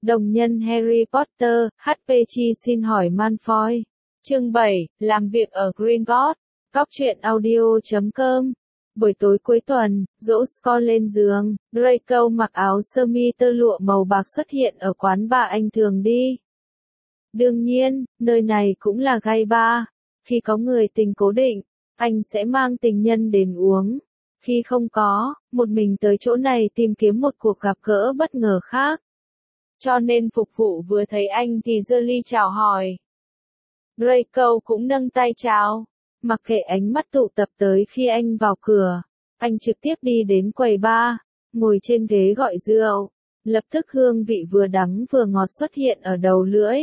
Đồng nhân Harry Potter, HPG xin hỏi Malfoy. Chương 7, làm việc ở Gringotts. Góc truyện audio.com. Buổi tối cuối tuần, dỗ Scott lên giường, Draco mặc áo sơ mi tơ lụa màu bạc xuất hiện ở quán bar anh thường đi. Đương nhiên, nơi này cũng là gay bar. Khi có người tình cố định, anh sẽ mang tình nhân đến uống. Khi không có, một mình tới chỗ này tìm kiếm một cuộc gặp gỡ bất ngờ khác. Cho nên phục vụ vừa thấy anh thì giơ ly chào hỏi. Draco cũng nâng tay chào. Mặc kệ ánh mắt tụ tập tới khi anh vào cửa, anh trực tiếp đi đến quầy bar, ngồi trên ghế gọi rượu. Lập tức hương vị vừa đắng vừa ngọt xuất hiện ở đầu lưỡi.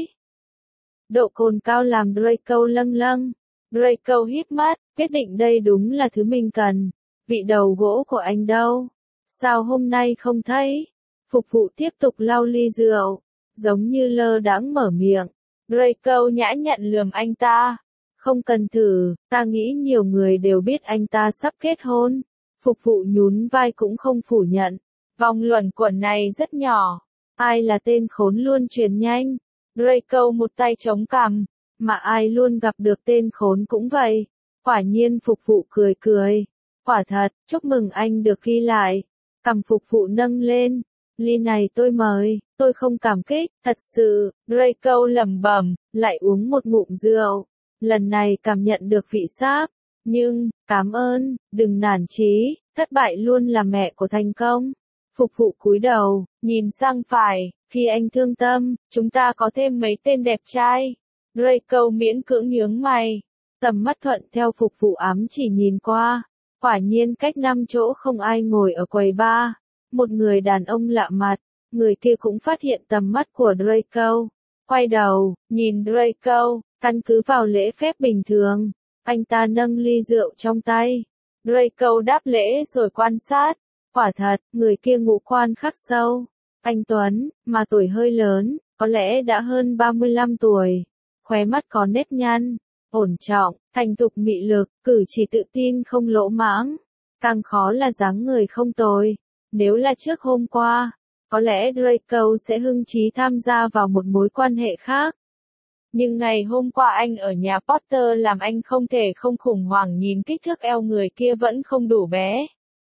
Độ cồn cao làm Draco lâng lâng. Draco híp mắt, quyết định đây đúng là thứ mình cần. Vị đầu gỗ của anh đâu? Sao hôm nay không thấy? Phục vụ tiếp tục lau ly rượu, giống như lơ đãng mở miệng. Draco nhã nhặn lườm anh ta. Không cần thử, ta nghĩ nhiều người đều biết anh ta sắp kết hôn. Phục vụ nhún vai cũng không phủ nhận. Vòng luẩn quẩn này rất nhỏ. Ai là tên khốn luôn truyền nhanh? Draco một tay chống cằm. Mà ai luôn gặp được tên khốn cũng vậy. Quả nhiên phục vụ cười cười. Quả thật, chúc mừng anh được ghi lại. Cằm phục vụ nâng lên. Ly này tôi mời, tôi không cảm kích, thật sự. Draco lẩm bẩm, lại uống một ngụm rượu. Lần này cảm nhận được vị sáp. Nhưng, cảm ơn, đừng nản chí, thất bại luôn là mẹ của thành công. Phục vụ cúi đầu, nhìn sang phải, khi anh thương tâm, chúng ta có thêm mấy tên đẹp trai. Draco miễn cưỡng nhướng mày. Tầm mắt thuận theo phục vụ ám chỉ nhìn qua. Quả nhiên cách 5 chỗ không ai ngồi ở quầy bar. Một người đàn ông lạ mặt, người kia cũng phát hiện tầm mắt của Draco. Quay đầu, nhìn Draco, căn cứ vào lễ phép bình thường. Anh ta nâng ly rượu trong tay. Draco đáp lễ rồi quan sát. Quả thật, người kia ngũ quan khắc sâu. Anh Tuấn, mà tuổi hơi lớn, có lẽ đã hơn 35 tuổi. Khóe mắt có nếp nhăn, ổn trọng, thành thục mị lực, cử chỉ tự tin không lỗ mãng. Càng khó là dáng người không tồi. Nếu là trước hôm qua, có lẽ Draco sẽ hưng chí tham gia vào một mối quan hệ khác. Nhưng ngày hôm qua anh ở nhà Potter làm anh không thể không khủng hoảng nhìn kích thước eo người kia vẫn không đủ bé.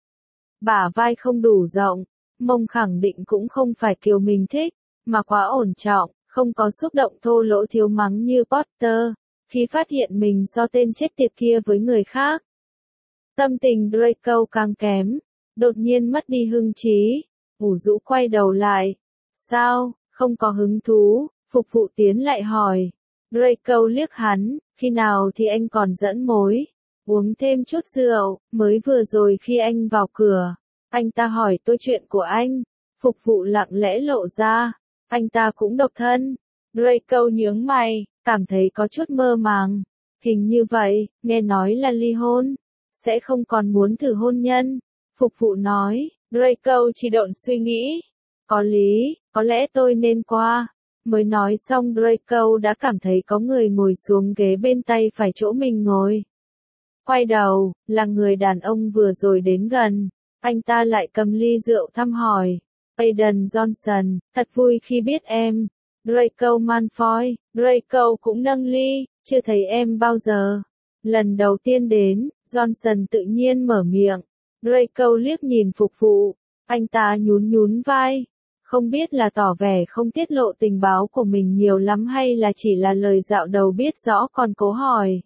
Bả vai không đủ rộng, mông khẳng định cũng không phải kiểu mình thích, mà quá ổn trọng, không có xúc động thô lỗ thiếu mắng như Potter, khi phát hiện mình so tên chết tiệt kia với người khác. Tâm tình Draco càng kém. Đột nhiên mất đi hưng trí, ủ rũ quay đầu lại. Sao, không có hứng thú, phục vụ tiến lại hỏi. Draco liếc hắn, khi nào thì anh còn dẫn mối. Uống thêm chút rượu, mới vừa rồi khi anh vào cửa. Anh ta hỏi tôi chuyện của anh. Phục vụ lặng lẽ lộ ra. Anh ta cũng độc thân. Draco nhướng mày, cảm thấy có chút mơ màng. Hình như vậy, nghe nói là ly hôn. Sẽ không còn muốn thử hôn nhân. Phục vụ nói, Draco chỉ độn suy nghĩ. Có lý, có lẽ tôi nên qua. Mới nói xong Draco đã cảm thấy có người ngồi xuống ghế bên tay phải chỗ mình ngồi. Quay đầu, là người đàn ông vừa rồi đến gần. Anh ta lại cầm ly rượu thăm hỏi. Aiden Johnson, thật vui khi biết em. Draco Malfoy, Draco cũng nâng ly, chưa thấy em bao giờ. Lần đầu tiên đến, Johnson tự nhiên mở miệng. Draco liếc nhìn phục vụ, anh ta nhún vai. Không biết là tỏ vẻ không tiết lộ tình báo của mình nhiều lắm hay là chỉ là lời dạo đầu biết rõ còn cố hỏi.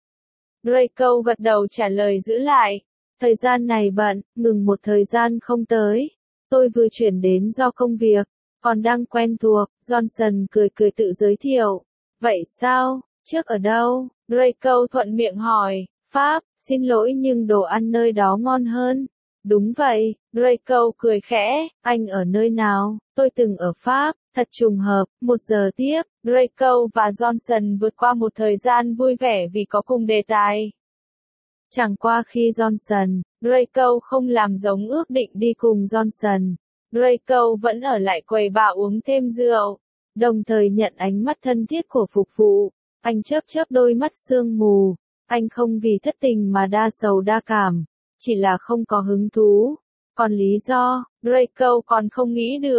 Draco gật đầu trả lời giữ lại. Thời gian này bận, ngừng một thời gian không tới. Tôi vừa chuyển đến do công việc, còn đang quen thuộc. Johnson cười cười tự giới thiệu. Vậy sao, trước ở đâu? Draco thuận miệng hỏi. Pháp, xin lỗi nhưng đồ ăn nơi đó ngon hơn. Đúng vậy, Draco cười khẽ, anh ở nơi nào? Tôi từng ở Pháp, thật trùng hợp. 1 giờ tiếp, Draco và Johnson vượt qua một thời gian vui vẻ vì có cùng đề tài. Chẳng qua khi Johnson, Draco không làm giống ước định đi cùng Johnson. Draco vẫn ở lại quầy bar uống thêm rượu, đồng thời nhận ánh mắt thân thiết của phục vụ. Anh chớp đôi mắt sương mù. Anh không vì thất tình mà đa sầu đa cảm, chỉ là không có hứng thú. Còn lý do, Draco còn không nghĩ được.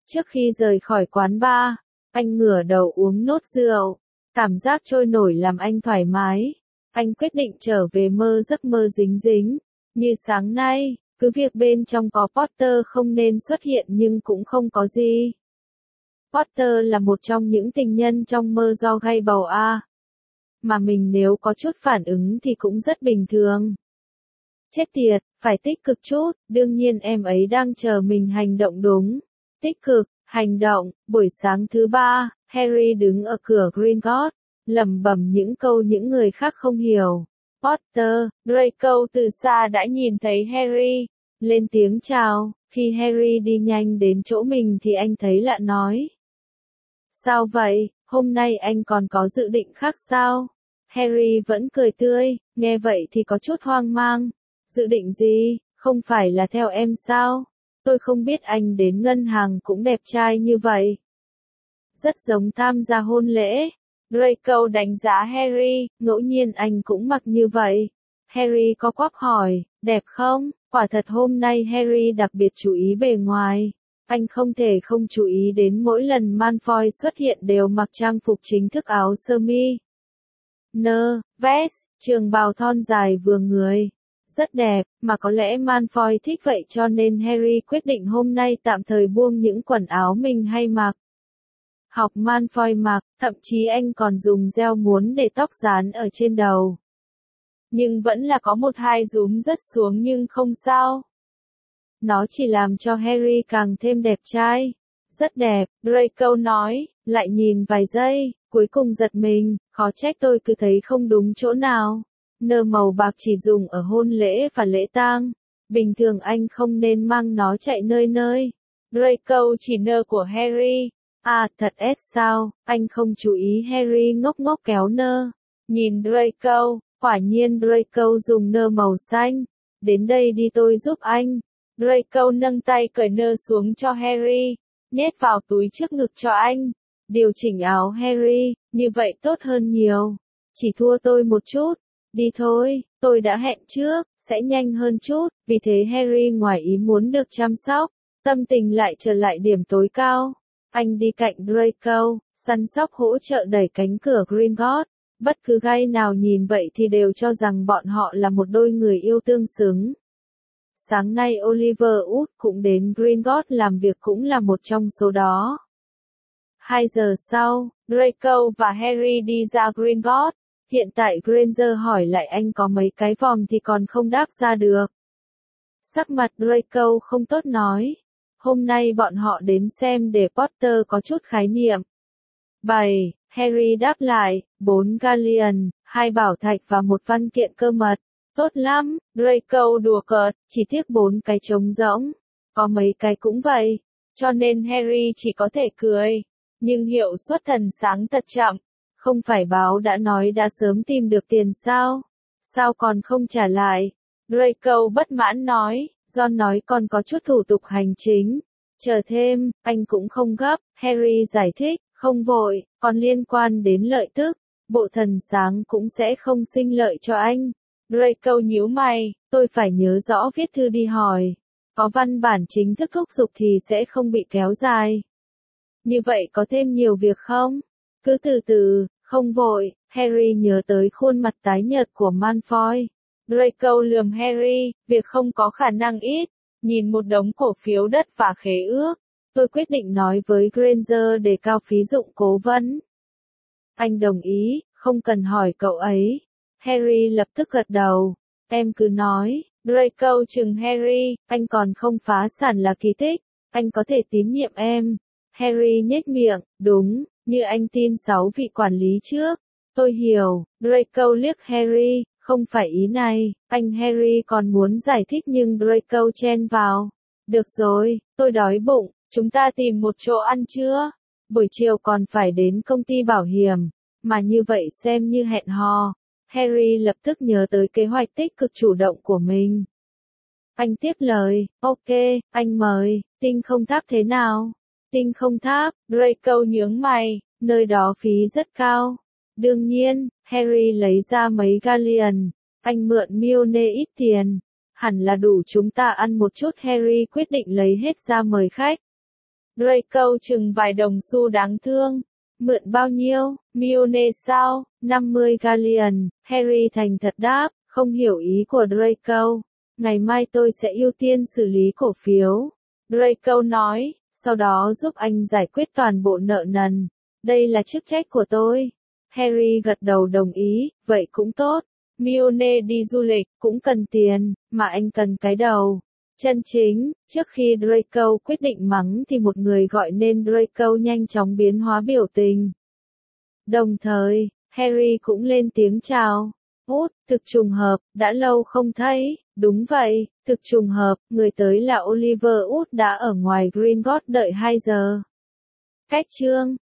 Trước khi rời khỏi quán bar, anh ngửa đầu uống nốt rượu. Cảm giác trôi nổi làm anh thoải mái. Anh quyết định trở về mơ giấc mơ dính dính. Như sáng nay, cứ việc bên trong có Potter không nên xuất hiện nhưng cũng không có gì. Potter là một trong những tình nhân trong mơ do gây bầu a. Mà mình nếu có chút phản ứng thì cũng rất bình thường. Chết tiệt, phải tích cực chút, đương nhiên em ấy đang chờ mình hành động đúng. Tích cực, hành động, buổi sáng thứ ba, Harry đứng ở cửa Gringotts, lẩm bẩm những câu những người khác không hiểu. Potter, Draco từ xa đã nhìn thấy Harry, lên tiếng chào, khi Harry đi nhanh đến chỗ mình thì anh thấy lạ nói. Sao vậy, hôm nay anh còn có dự định khác sao? Harry vẫn cười tươi, nghe vậy thì có chút hoang mang. Dự định gì, không phải là theo em sao? Tôi không biết anh đến ngân hàng cũng đẹp trai như vậy. Rất giống tham gia hôn lễ. Draco đánh giá Harry, ngẫu nhiên anh cũng mặc như vậy. Harry có quắp hỏi, đẹp không? Quả thật hôm nay Harry đặc biệt chú ý bề ngoài. Anh không thể không chú ý đến mỗi lần Malfoy xuất hiện đều mặc trang phục chính thức áo sơ mi, vest, trường bào thon dài vừa người. Rất đẹp, mà có lẽ Malfoy thích vậy cho nên Harry quyết định hôm nay tạm thời buông những quần áo mình hay mặc. Học Malfoy mặc, thậm chí anh còn dùng gel muốn để tóc dán ở trên đầu. Nhưng vẫn là có một hai rúm rớt xuống nhưng không sao. Nó chỉ làm cho Harry càng thêm đẹp trai. Rất đẹp, Draco nói, lại nhìn vài giây, cuối cùng giật mình, khó trách tôi cứ thấy không đúng chỗ nào. Nơ màu bạc chỉ dùng ở hôn lễ và lễ tang. Bình thường anh không nên mang nó chạy nơi nơi. Draco chỉ nơ của Harry. À, thật ép sao, anh không chú ý Harry ngốc ngốc kéo nơ. Nhìn Draco, quả nhiên Draco dùng nơ màu xanh. Đến đây đi tôi giúp anh. Draco nâng tay cởi nơ xuống cho Harry, nhét vào túi trước ngực cho anh. Điều chỉnh áo Harry, như vậy tốt hơn nhiều. Chỉ thua tôi một chút. Đi thôi, tôi đã hẹn trước, sẽ nhanh hơn chút. Vì thế Harry ngoài ý muốn được chăm sóc, tâm tình lại trở lại điểm tối cao. Anh đi cạnh Draco, săn sóc hỗ trợ đẩy cánh cửa Gringotts. Bất cứ gai nào nhìn vậy thì đều cho rằng bọn họ là một đôi người yêu tương xứng. Sáng nay Oliver Wood cũng đến Gringotts làm việc cũng là một trong số đó. 2 giờ sau, Draco và Harry đi ra Gringotts. Hiện tại Granger hỏi lại anh có mấy cái vòng thì còn không đáp ra được. Sắc mặt Draco không tốt nói. Hôm nay bọn họ đến xem để Potter có chút khái niệm. 7. Harry đáp lại, 4 galleon, 2 bảo thạch và một văn kiện cơ mật. Tốt lắm, Draco đùa cợt, chỉ tiếc 4 cái trống rỗng. Có mấy cái cũng vậy. Cho nên Harry chỉ có thể cười. Nhưng hiệu suất thần sáng thật chậm. Không phải báo đã nói đã sớm tìm được tiền sao? Sao còn không trả lại? Draco bất mãn nói, John nói còn có chút thủ tục hành chính. Chờ thêm, anh cũng không gấp, Harry giải thích, không vội, còn liên quan đến lợi tức, bộ thần sáng cũng sẽ không sinh lợi cho anh. Draco nhíu mày, tôi phải nhớ rõ viết thư đi hỏi. Có văn bản chính thức thúc giục thì sẽ không bị kéo dài. Như vậy có thêm nhiều việc không? Cứ từ từ, không vội, Harry nhớ tới khuôn mặt tái nhợt của Malfoy. Draco lườm Harry, việc không có khả năng ít, nhìn một đống cổ phiếu đất và khế ước. Tôi quyết định nói với Granger để cao phí dụng cố vấn. Anh đồng ý, không cần hỏi cậu ấy. Harry lập tức gật đầu. Em cứ nói, Draco chừng Harry, anh còn không phá sản là kỳ tích, anh có thể tín nhiệm em. Harry nhếch miệng, đúng, như anh tin 6 vị quản lý trước. Tôi hiểu, Draco liếc Harry, không phải ý này, anh Harry còn muốn giải thích nhưng Draco chen vào. Được rồi, tôi đói bụng, chúng ta tìm một chỗ ăn trưa. Buổi chiều còn phải đến công ty bảo hiểm, mà như vậy xem như hẹn hò. Harry lập tức nhớ tới kế hoạch tích cực chủ động của mình. Anh tiếp lời, ok, anh mời, tinh không tháp thế nào? Tinh không tháp, Draco nhướng mày, nơi đó phí rất cao. Đương nhiên, Harry lấy ra mấy galleon, anh mượn Milne ít tiền. Hẳn là đủ chúng ta ăn một chút. Harry quyết định lấy hết ra mời khách. Draco chừng vài đồng xu đáng thương. Mượn bao nhiêu? Mione sao? 50 galleon. Harry thành thật đáp, không hiểu ý của Draco. Ngày mai tôi sẽ ưu tiên xử lý cổ phiếu. Draco nói, sau đó giúp anh giải quyết toàn bộ nợ nần. Đây là chức trách của tôi. Harry gật đầu đồng ý, vậy cũng tốt. Mione đi du lịch, cũng cần tiền, mà anh cần cái đầu. Chân chính, trước khi Draco quyết định mắng thì một người gọi nên Draco nhanh chóng biến hóa biểu tình. Đồng thời, Harry cũng lên tiếng chào. Út, thực trùng hợp, đã lâu không thấy. Đúng vậy, thực trùng hợp, người tới là Oliver Wood đã ở ngoài Gringotts đợi 2 giờ. Cách chương